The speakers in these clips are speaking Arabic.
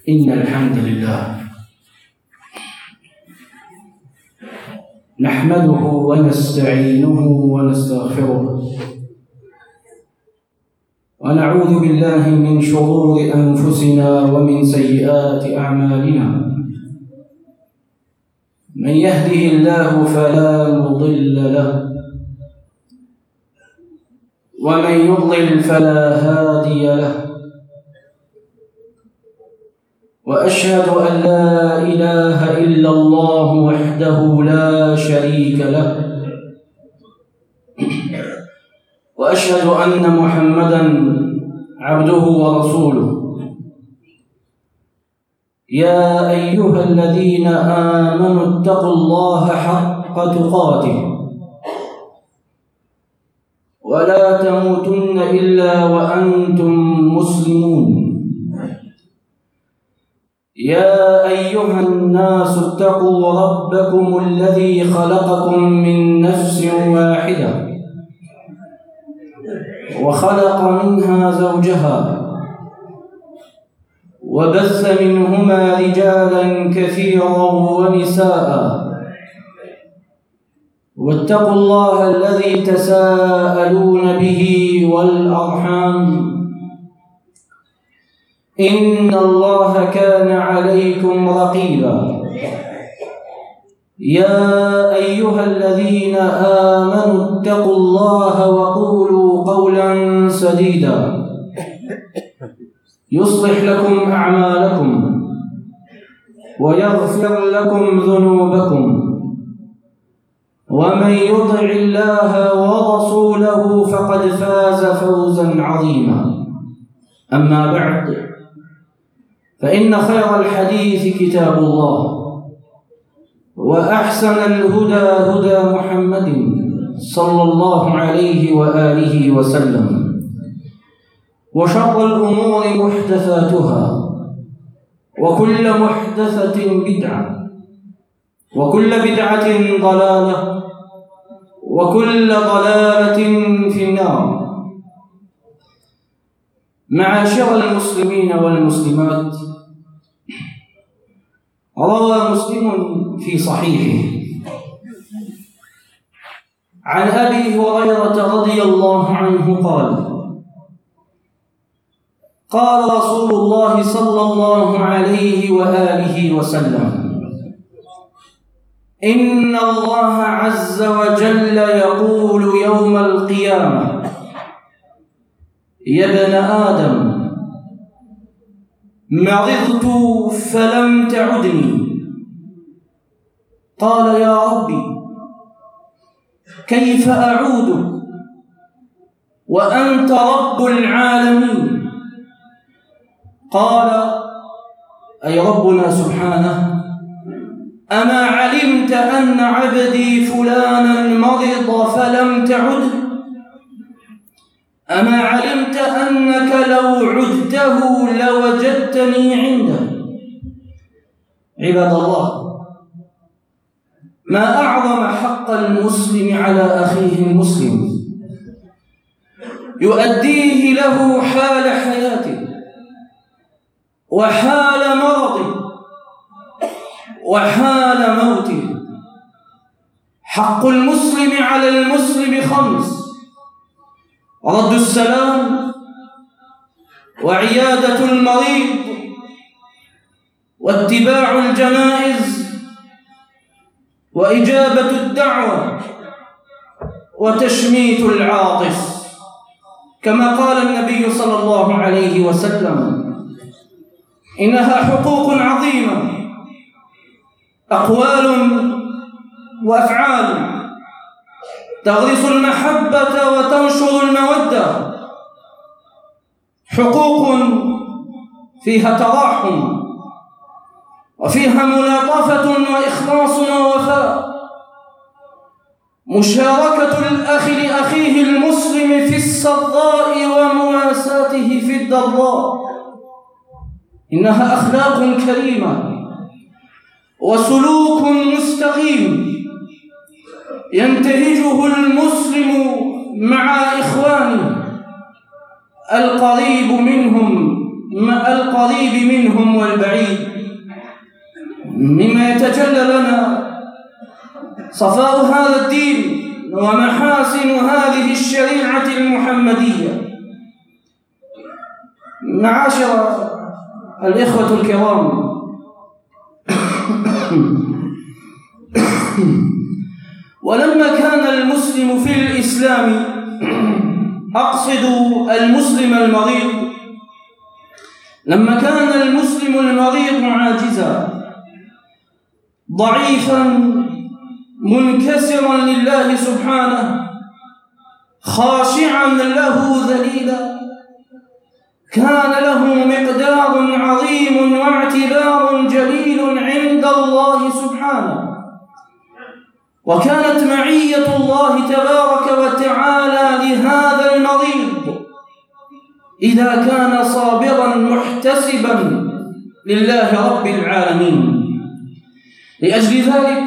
إن الحمد لله نحمده ونستعينه ونستغفره ونعوذ بالله من شرور أنفسنا ومن سيئات أعمالنا. من يهده الله فلا مضل له ومن يضلل فلا هادي له، وأشهد أن لا إله إلا الله وحده لا شريك له، وأشهد أن محمدًا عبده ورسوله. يا أيها الذين آمنوا اتقوا الله حق تقاته ولا تموتن إلا وأنتم مسلمون. يا أيها الناس اتقوا ربكم الذي خلقكم من نفس واحدة وخلق منها زوجها وبث منهما رجالا كثيرا ونساء، واتقوا الله الذي تساءلون به والأرحام إن الله كان عليكم رقيبا. يا أيها الذين آمنوا اتقوا الله وقولوا قولا سديدا يصلح لكم أعمالكم ويغفر لكم ذنوبكم، ومن يطع الله ورسوله فقد فاز فوزا عظيما. أما بعد، فإن خير الحديث كتاب الله، وأحسن الهدى هدى محمد صلى الله عليه وآله وسلم، وشر الأمور محدثاتها، وكل محدثة بدعة، وكل بدعة ضلالة، وكل ضلالة في النار. معاشر المسلمين والمسلمات، روى مسلم في صحيحه عن أبي هريرة رضي الله عنه قال: قال رسول الله صلى الله عليه وآله وسلم: إن الله عز وجل يقول يوم القيامة: يا ابن آدم، مرضت فلم تعدني. قال: يا ربي، كيف أعودك وأنت رب العالمين؟ قال: أي ربنا سبحانه، أما علمت أن عبدي فلانا مرض فلم تعده؟ أما علمت أنك لو عدته لوجدتني عنده؟ عباد الله، ما أعظم حق المسلم على أخيه المسلم يؤديه له حال حياته وحال مرضه وحال موته. حق المسلم على المسلم 5: رد السلام، وعيادة المريض، واتباع الجنائز، وإجابة الدعوة، وتشميت العاطس، كما قال النبي صلى الله عليه وسلم: إنها حقوق عظيمة، أقوال وأفعال تغرس المحبة وتنشر المودة. حقوق فيها تراحم، وفيها ملاطفة وإخلاص ووفاء، مشاركة الأخ لأخيه المسلم في السراء ومواساته في الضراء. إنها أخلاق كريمة وسلوك مستقيم ينتهجه المسلم مع إخوانه القريب منهم القريب منهم والبعيد، مما يتجلى لنا صفاء هذا الدين ومحاسن هذه الشريعة المحمدية. معاشر الإخوة الكرام، ولما كان المسلم في الإسلام، أقصد المسلم المريض، لما كان المسلم المريض عاجزا ضعيفا منكسرا لله سبحانه خاشعا له ذليلا، كان له مقدار عظيم واعتبار جليل عند الله سبحانه، وكانت معية الله تبارك وتعالى لهذا المريض إذا كان صابرا محتسبا لله رب العالمين. لأجل ذلك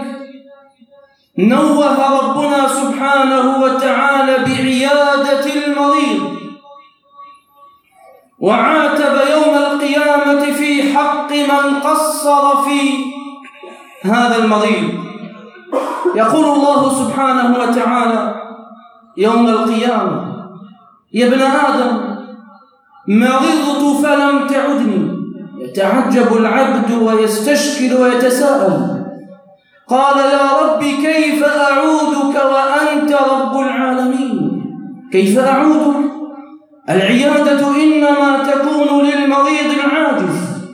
نوه ربنا سبحانه وتعالى بعيادة المريض، وعاتب يوم القيامة في حق من قصر في هذا المريض. يقول الله سبحانه وتعالى يوم القيامة: يا ابن آدم مرضت فلم تعدني. يتعجب العبد ويستشكل ويتساءل، قال: يا رب كيف أعودك وأنت رب العالمين؟ كيف أعودك؟ العيادة إنما تكون للمريض العاجز،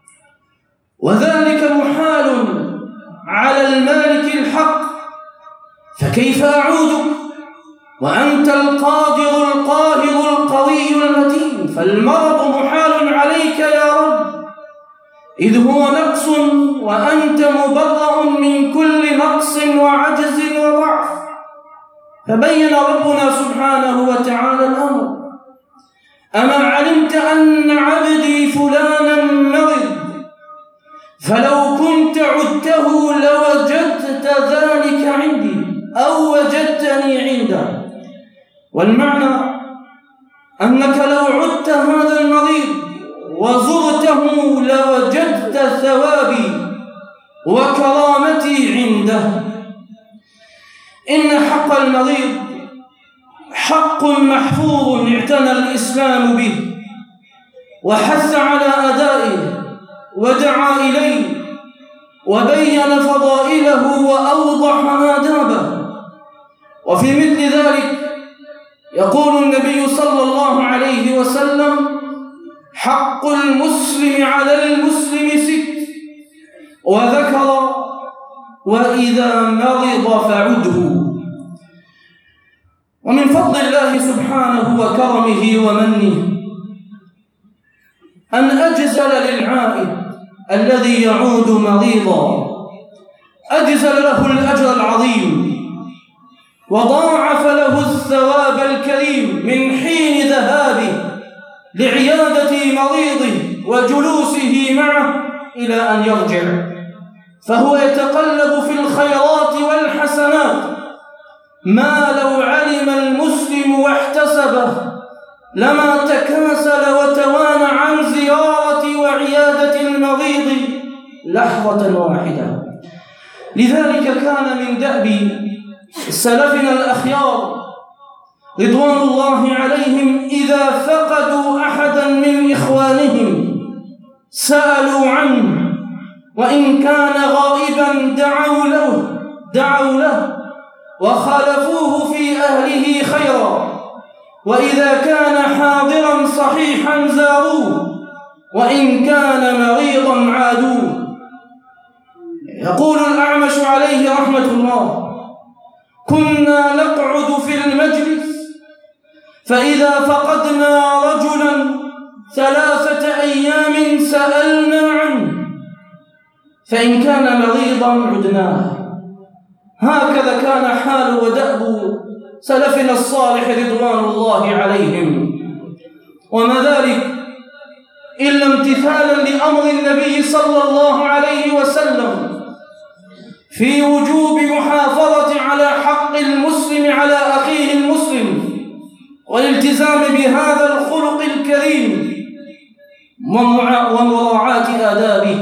وذلك محال على المالك الحق، فكيف أعودك وأنت القادر القاهر القوي المتين؟ فالمرض محال عليك يا رب، إذ هو نقص وأنت مبرأ من كل نقص وعجز وضعف. فبين ربنا سبحانه وتعالى الأمر: أما علمت أن عبدي فلانا مرض، فلو كنت عدته لوجدت ذلك عندي أو وجدتني عنده. والمعنى أنك لو عدت هذا المريض وزرته لوجدت ثوابي وكرامتي عنده. إن حق المريض حق محفوظ اعتنى الإسلام به، وحث على أدائه ودعا إليه، وبين فضائله وأوضح آدابه. وفي مثل ذلك يقول النبي صلى الله عليه وسلم: حق المسلم على المسلم 6، وذكر: وإذا مرض فعده. ومن فضل الله سبحانه وكرمه ومنه أن أجزل للعائد الذي يعود مريضا، أجزل له الأجر العظيم، وضاعف له الثواب الكريم من حين ذهابه لعيادة مريضه وجلوسه معه إلى أن يرجع، فهو يتقلب في الخيرات والحسنات ما لو علم المسلم واحتسبه لما تكاسل وتوانى عن زيارة وعيادة المريض لحظة واحدة. لذلك كان من دأب سلفنا الأخيار رضوان الله عليهم إذا فقدوا أحدا من إخوانهم سألوا عنه، وإن كان غائبا دعوا له وخالفوه في أهله خيرا، وإذا كان حاضرا صحيحا زاروه، وإن كان مريضا عادوه. يقول الأعمش عليه رحمة الله: كنا نقعد في المجلس فإذا فقدنا رجلا 3 أيام سألنا عنه، فإن كان مريضا عدناه. هكذا كان حال ودأب سلفنا الصالح رضوان الله عليهم، وما ذلك إلا امتثالا لأمر النبي صلى الله عليه وسلم في وجوب محافظة على حق المسلم على أخيه المسلم والالتزام بهذا الخلق الكريم. ومراعاة آدابه.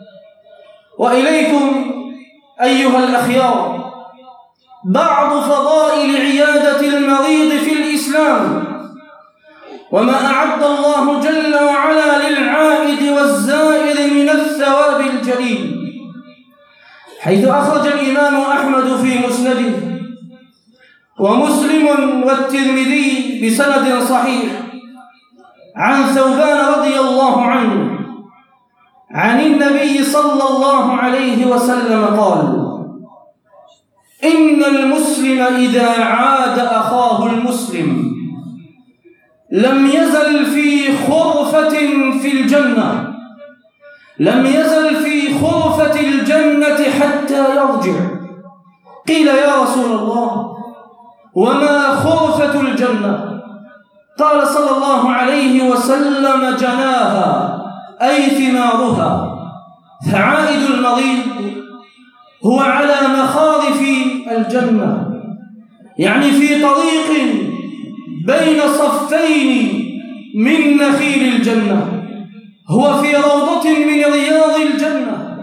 وإليكم أيها الأخيار بعض فضائل عيادة المريض في الإسلام، وما أعد الله جل وعلا للعائد والزائر من الثواب الجليل، حيث أخرج الإمام أحمد في مسنده ومسلم والترمذي بسند صحيح عن ثوبان رضي الله عنه عن النبي صلى الله عليه وسلم قال: إن المسلم إذا عاد أخاه المسلم لم يزل في خرفة في الجنة، لم يزل في خرفة الجنة حتى يرجع. قيل: يا رسول الله وما خرفة الجنة؟ قال صلى الله عليه وسلم: جناها، أي ثمارها. فعائد المريض هو على مخارف الجنة، يعني في طريق بين صفين من نخيل الجنة، هو في روضة من رياض الجنة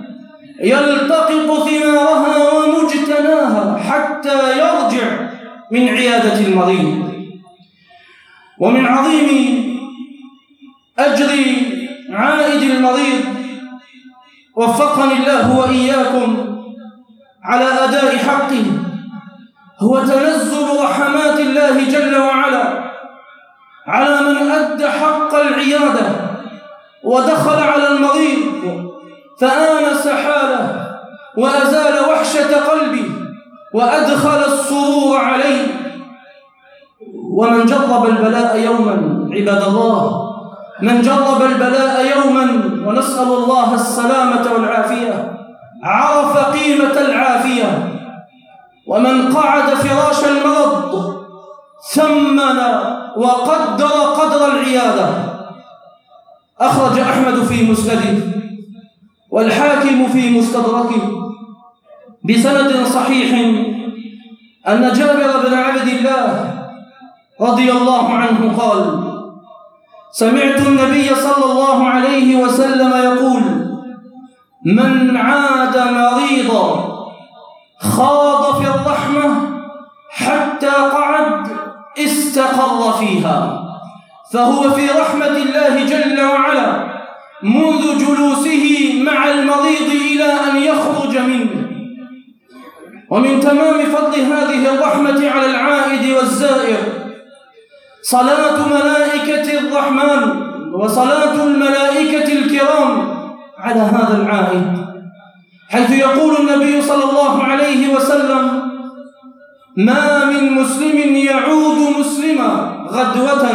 يلتقط ثمارها ومجتناها حتى يرجع من عيادة المريض. ومن عظيم أجر عائد المريض وفقني الله وإياكم على أداء حقه هو تنزل رحمات الله جل وعلا على من أدى حق العيادة ودخل على المريض فآنس حاله وأزال وحشة قلبه وأدخل السرور عليه. ومن جرب البلاء يوما، عباد الله، من جرب البلاء يوما، ونسأل الله السلامة والعافية، عرف قيمة العافية. ومن قعد فراش المرض ثمن وقدر قدر العيادة. أخرج أحمد في مسنده والحاكم في مستدركه بسند صحيح أن جابر بن عبد الله رضي الله عنه قال: سمعت النبي صلى الله عليه وسلم يقول: من عاد مريضا خاض في الرحمة حتى قعد استقر فيها، فهو في رحمة الله جل وعلا منذ جلوسه مع المريض إلى أن يخرج منه. ومن تمام فضل هذه الرحمة على العائد والزائر صلاة ملائكة الرحمن وصلاة الملائكة الكرام على هذا العائد، حيث يقول النبي صلى الله عليه وسلم: ما من مسلم يعود مسلما غدوة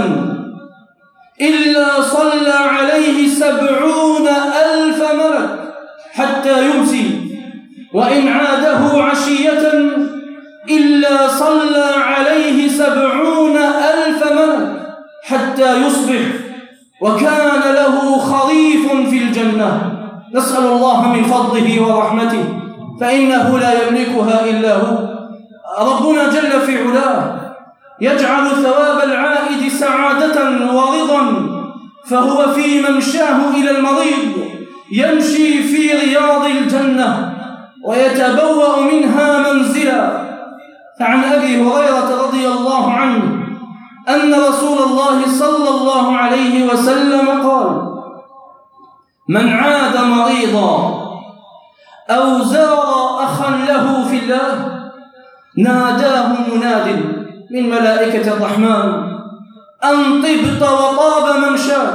إلا صلى عليه 70,000 ملك حتى يمسي، وإن عاده عشية إلا صلى عليه 70,000 ملك حتى يصبح، وكان له خريف في الجنة. نسأل الله من فضله ورحمته فإنه لا يملكها إلا هو. ربنا جل في علاه يجعل ثواب العائد سعادة ورضا، فهو في ممشاه إلى المريض يمشي في رياض الجنة ويتبوأ منها منزلا. فعن أبي هريرة رضي الله عنه أن رسول الله صلى الله عليه وسلم قال: من عاد مريضا أو زار أخا له في الله ناداه مناد من ملائكة الرحمن أن طبت وطاب ممشاك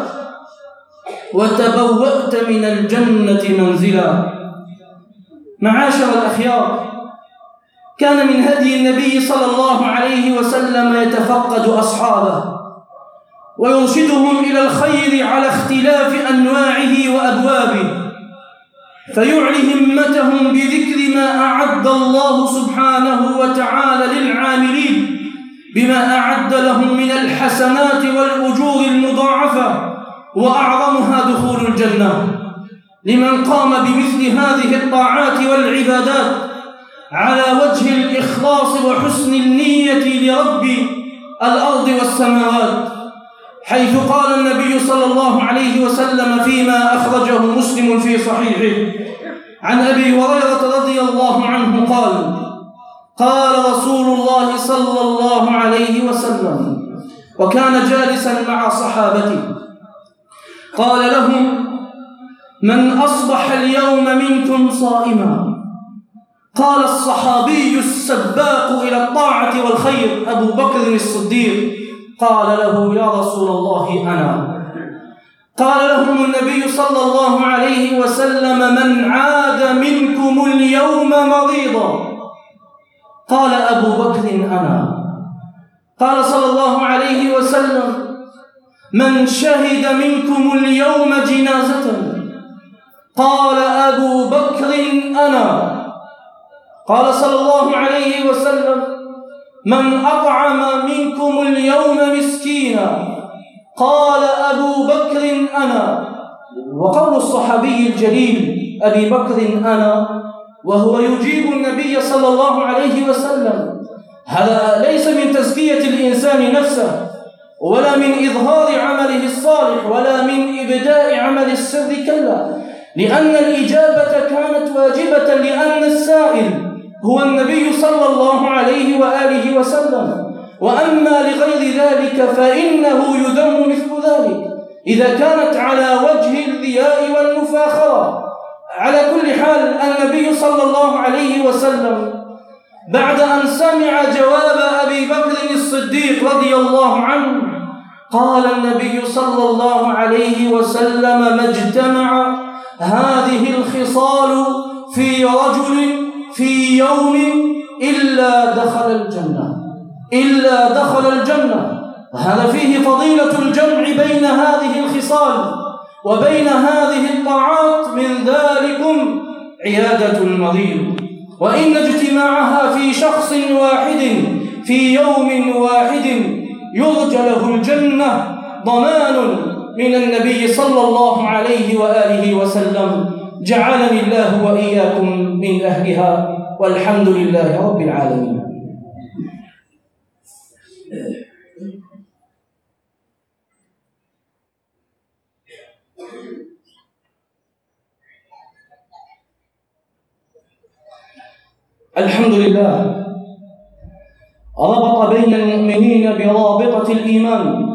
وتبوأت من الجنة منزلا. معاشر الأخيار، كان من هدي النبي صلى الله عليه وسلم يتفقد أصحابه ويرشدهم إلى الخير على اختلاف أنواعه وأبوابه، فيعلي همتهم بذكر ما أعد الله سبحانه وتعالى للعاملين بما أعد لهم من الحسنات والأجور المضاعفة، وأعظمها دخول الجنة لمن قام بمثل هذه الطاعات والعبادات على وجه الإخلاص وحسن النية لرب الأرض والسماوات، حيث قال النبي صلى الله عليه وسلم فيما أخرجه مسلم في صحيحه عن أبي هريرة رضي الله عنه قال رسول الله صلى الله عليه وسلم وكان جالسا مع صحابته قال لهم: من أصبح اليوم منكم صائما؟ قال الصحابي السباق إلى الطاعة والخير أبو بكر الصديق قال له: يا رسول الله أنا. قال لهم النبي صلى الله عليه وسلم: من عاد منكم اليوم مريضا؟ قال أبو بكر: أنا. قال صلى الله عليه وسلم: من شهد منكم اليوم جنازة؟ قال أبو بكر: أنا. قال صلى الله عليه وسلم: من أطعم منكم اليوم مسكينا؟ قال أبو بكر: أنا. وقول الصحابي الجليل أبي بكر أنا وهو يجيب النبي صلى الله عليه وسلم، هذا ليس من تزكية الإنسان نفسه ولا من إظهار عمله الصالح ولا من إبداء عمل السر، كلا، لأن الإجابة كانت واجبة لأن السائل هو النبي صلى الله عليه وآله وسلم، وأما لغير ذلك فإنه يذم مثل ذلك إذا كانت على وجه الرياء والمفاخرة. على كل حال النبي صلى الله عليه وسلم بعد أن سمع جواب أبي بكر الصديق رضي الله عنه قال النبي صلى الله عليه وسلم: ما اجتمع هذه الخصال في رجل في يوم إلا دخل الجنة. وهذا فيه فضيلة الجمع بين هذه الخصال وبين هذه الطاعات، من ذلكم عيادة المريض، وإن اجتماعها في شخص واحد في يوم واحد يرجى له الجنة ضمان من النبي صلى الله عليه وآله وسلم. جعلني الله وإياكم من أهلها، والحمد لله رب العالمين. الحمد لله ربط بين المؤمنين برابطة الإيمان،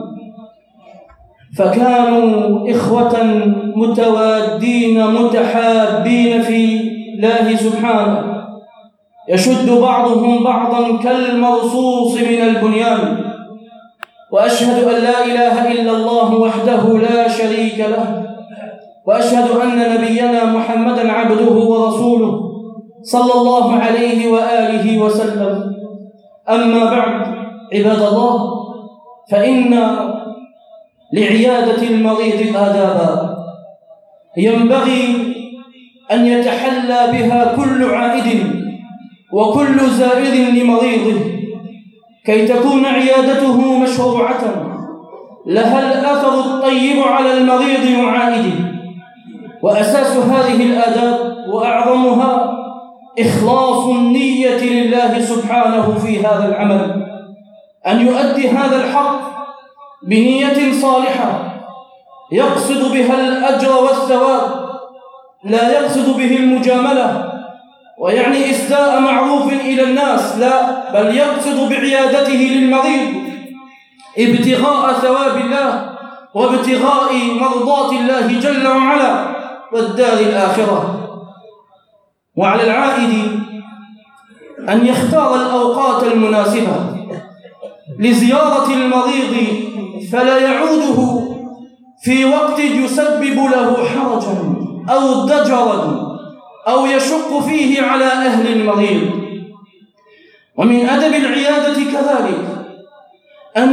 فكانوا إخوة متوادين متحابين في الله سبحانه، يشد بعضهم بعضا كالمرصوص من البنيان. وأشهد أن لا إله إلا الله وحده لا شريك له، وأشهد أن نبينا محمدا عبده ورسوله صلى الله عليه وآله وسلم. أما بعد، عباد الله، فإن لعيادة المريض آدابا ينبغي أن يتحلى بها كل عائد وكل زائر لمريضه كي تكون عيادته مشروعة لها الأثر الطيب على المريض وعائده. وأساس هذه الآداب وأعظمها إخلاص النية لله سبحانه في هذا العمل، أن يؤدي هذا الحق بنية صالحة يقصد بها الأجر والثواب، لا يقصد به المجاملة ويعني إسداء معروف إلى الناس، لا، بل يقصد بعيادته للمريض ابتغاء ثواب الله وابتغاء مرضات الله جل وعلا والدار الآخرة. وعلى العائد أن يختار الأوقات المناسبة لزيارة المريض، فلا يعوده في وقت يسبب له حرجا أو ضجرا أو يشق فيه على أهل المريض. ومن أدب العيادة كذلك أن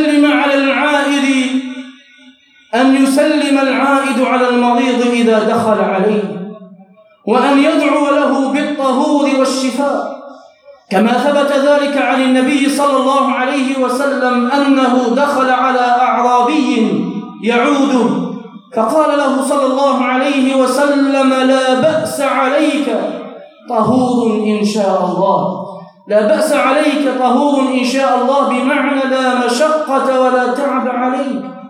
يسلم العائد على المريض إذا دخل عليه، وأن يدعو له بالطهور والشفاء، كما ثبت ذلك عن النبي صلى الله عليه وسلم أنه دخل على أعرابي يعوده فقال له صلى الله عليه وسلم: لا بأس عليك طهور إن شاء الله. لا بأس عليك طهور إن شاء الله، بمعنى لا مشقة ولا تعب عليك،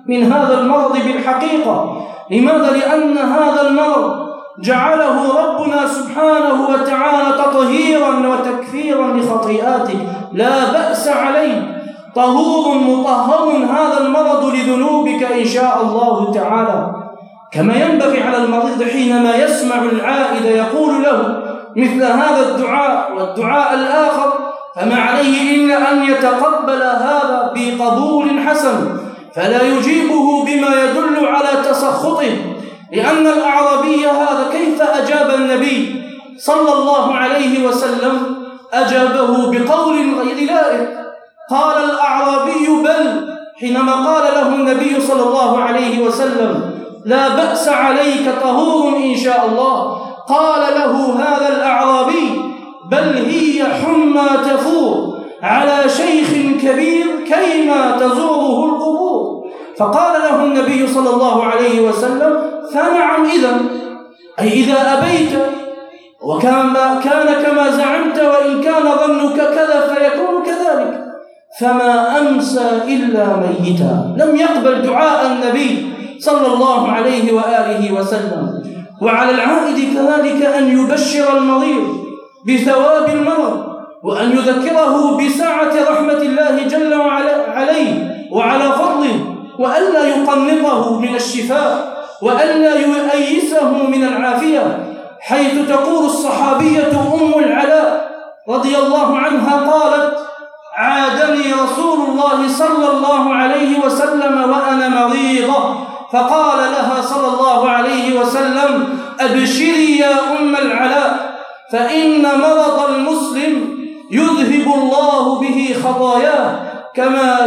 من هذا المرض بالحقيقة. لماذا؟ لأن هذا المرض جعله ربنا سبحانه وتعالى تطهيرا وتكفيرا لخطيئاتك، لا بأس عليك، طهور مطهر هذا المرض لذنوبك إن شاء الله تعالى. كما ينبغي على المريض حينما يسمع العائد يقول له مثل هذا الدعاء والدعاء الآخر، فما عليه إلا أن يتقبل هذا بقبول حسن، فلا يجيبه بما يدل على تسخطه، لأن الأعرابي هذا كيف أجاب النبي صلى الله عليه وسلم؟ أجابه بقول غير لائق. قال الأعرابي بل، حينما قال له النبي صلى الله عليه وسلم لا بأس عليك طهور إن شاء الله، قال له هذا الأعرابي بل هي حمى تفور على شيخ كبير كيما تزوره القبور. فقال له النبي صلى الله عليه وسلم فنعم إذا، أي إذا أبيت وكان كما زعمت وإن كان ظنك كذا فيكون كذلك. فما أمسى إلا ميتا، لم يقبل دعاء النبي صلى الله عليه وآله وسلم. وعلى العائد كذلك أن يبشر المريض بثواب المرض، وأن يذكره بسعة رحمة الله جل وعلا عليه وعلى فضله، وألا يقنطه من الشفاء، وألا يؤيسه من العافية، حيث تقول الصحابية أم العلاء رضي الله عنها قالت عادني رسول الله صلى الله عليه وسلم وأنا مريضة، فقال لها صلى الله عليه وسلم أبشري يا أم العلاء، فإن مرض المسلم يذهب الله به خطاياه كما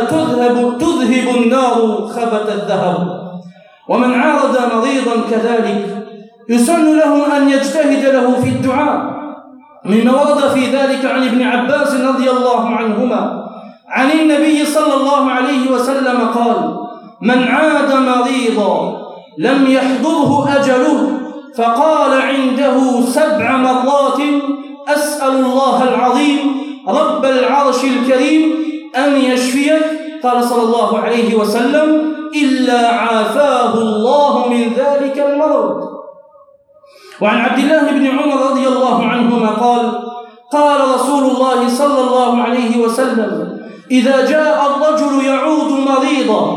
تذهب النار خبث الذهب. ومن عارض مريضا كذلك يسن له أن يجتهد له في الدعاء، مما ورد في ذلك عن ابن عباس رضي الله عنهما عن النبي صلى الله عليه وسلم قال من عاد مريضا لم يحضره أجله فقال عنده 7 مرات أسأل الله العظيم رب العرش الكريم أن يشفيك، قال صلى الله عليه وسلم إلا عافاه الله من ذلك المرض. وعن عبد الله بن عمر رضي الله عنهما قال رسول الله صلى الله عليه وسلم إذا جاء الرجل يعود مريضا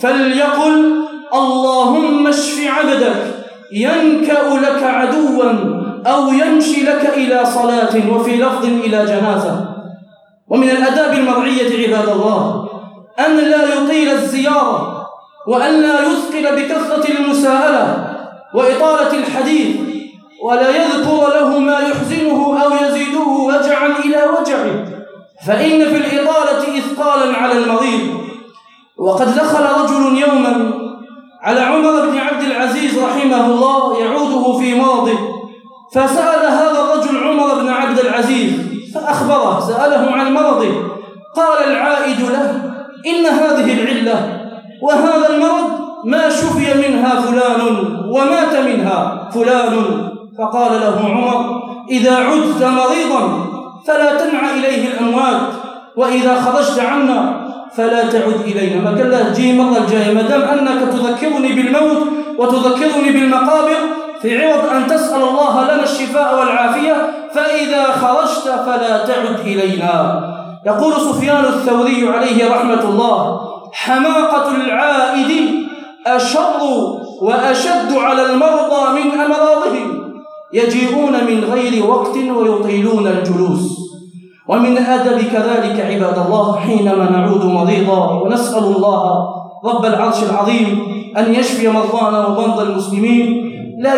فليقل اللهم اشف عبدك ينكأ لك عدوا أو يمشي لك إلى صلاة، وفي لفظ إلى جنازة. ومن الأداب المرعية عباد الله أن لا يطيل الزيارة، وأن لا يثقل بكثرة المساءلة وإطالة الحديث، ولا يذكر له ما يحزنه أو يزيده وجعا إلى وجعه، فإن في الإطالة إثقالا على المريض. وقد دخل رجل يوما على عمر بن عبد العزيز رحمه الله يعوده في مرضه، فسأل هذا الرجل عمر بن عبد العزيز فأخبره، سأله عن مرضه، قال العائد له إن هذه العلة وهذا المرض ما شفي منها فلان ومات منها فلان. فقال له عمر إذا عدت مريضا فلا تنع إليه الأموات، وإذا خرجت عنا فلا تعد إلينا. ما كان له جي مرة الجاية، ما دام أنك تذكرني بالموت وتذكرني بالمقابر في عوض أن تسأل الله لنا الشفاء والعافية، فإذا خرجت فلا تعد إلينا. يقول سفيان الثوري عليه رحمة الله حماقة العائد أشر وأشد على المرضى من أمراضهم، يجيئون من غير وقت ويطيلون الجلوس. ومن أدب كذلك عباد الله حينما نعود مريضا ونسأل الله رب العرش العظيم أن يشفي مرضانا ومرضى المسلمين، لا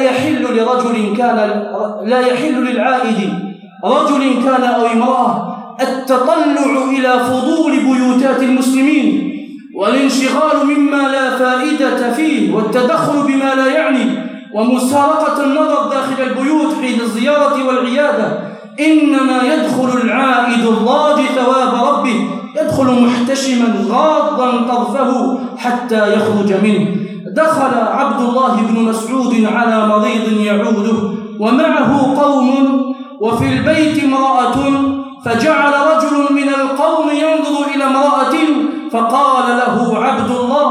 يحل للعائد رجل كان أو امرأة التطلع إلى فضول بيوتات المسلمين والانشغال مما لا فائدة فيه والتدخل بما لا يعني ومسارقة النظر داخل البيوت حين الزيارة والعيادة. إنما يدخل العائد الراجي ثواب ربه، يدخل محتشما غاضا طرفه حتى يخرج منه. دخل عبد الله بن مسعود على مريض يعوده ومعه قوم وفي البيت امرأة، فجعل رجل من القوم ينظر إلى امرأة فقال له عبد الله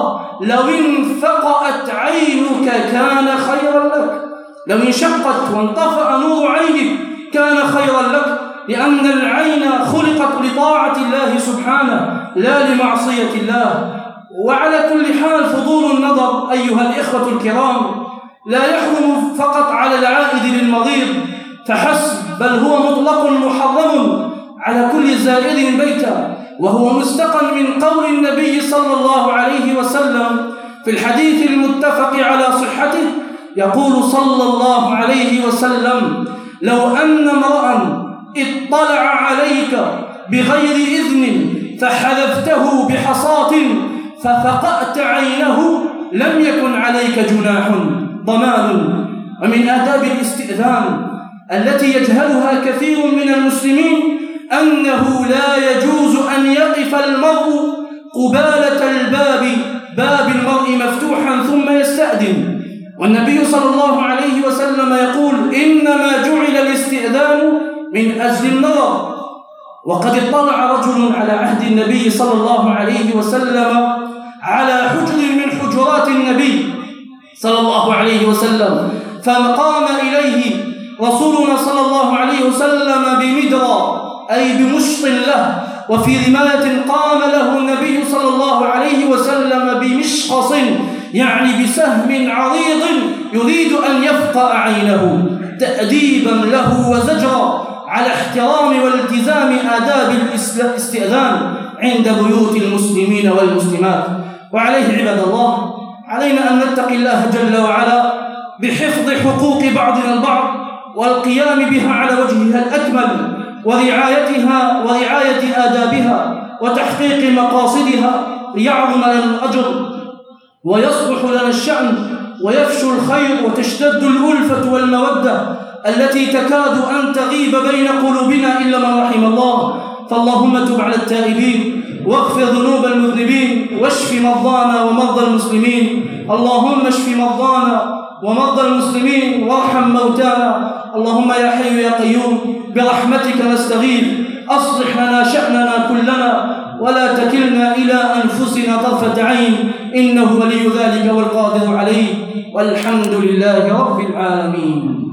لو انفقأت عينك كان خيرا لك، لو انشقت وانطفأ نور عينك كان خيرا لك، لأن العين خلقت لطاعة الله سبحانه لا لمعصية الله. وعلى كل حال فضول النظر أيها الإخوة الكرام لا يحرم فقط على العائد للمريض فحسب، بل هو مطلق محرم على كل زائر بيته، وهو مستقى من قول النبي صلى الله عليه وسلم في الحديث المتفق على صحته، يقول صلى الله عليه وسلم: لو أن امرأ اطلع عليك بغير إذن فحذفته بحصاة ففقأت عينه لم يكن عليك جناح ضمان. ومن آداب الاستئذان التي يجهلها كثير من المسلمين أنه لا يجوز أن يقف المرء قبالة باب المرء مفتوحا ثم يستأذن، والنبي صلى الله عليه وسلم يقول: إنما جعل الاستئذان من أجل النظر. وقد اطلع رجل على عهد النبي صلى الله عليه وسلم على حجر من حجرات النبي صلى الله عليه وسلم، فقام إليه رسولنا صلى الله عليه وسلم بمدرى أي بمشط له، وفي رواية قام له النبي صلى الله عليه وسلم بمشخص يعني بسهم عريض يريد أن يفقأ عينه تأديبا له وزجرا على احترام والتزام آداب الاستئذان عند بيوت المسلمين والمسلمات. وعليه عباد الله علينا أن نتقي الله جل وعلا بحفظ حقوق بعضنا البعض والقيام بها على وجهها الأكمل، ورعاية آدابها وتحقيق مقاصدها ليعظم لنا الأجر ويصلح لنا الشأن ويفشو الخير وتشتد الألفة والمودة التي تكاد أن تغيب بين قلوبنا إلا من رحم الله. فاللهم تب على التائبين واغفر ذنوب المذنبين واشف مرضانا ومرضى المسلمين. اللهم اشف مرضانا ومرضى المسلمين وارحم موتانا. اللهم يا حي يا قيوم برحمتك نستغيث، أصلح لنا شأننا كلنا ولا تكلنا إلى أنفسنا طرفة عين، إنه ولي ذلك والقادر عليه، والحمد لله رب العالمين.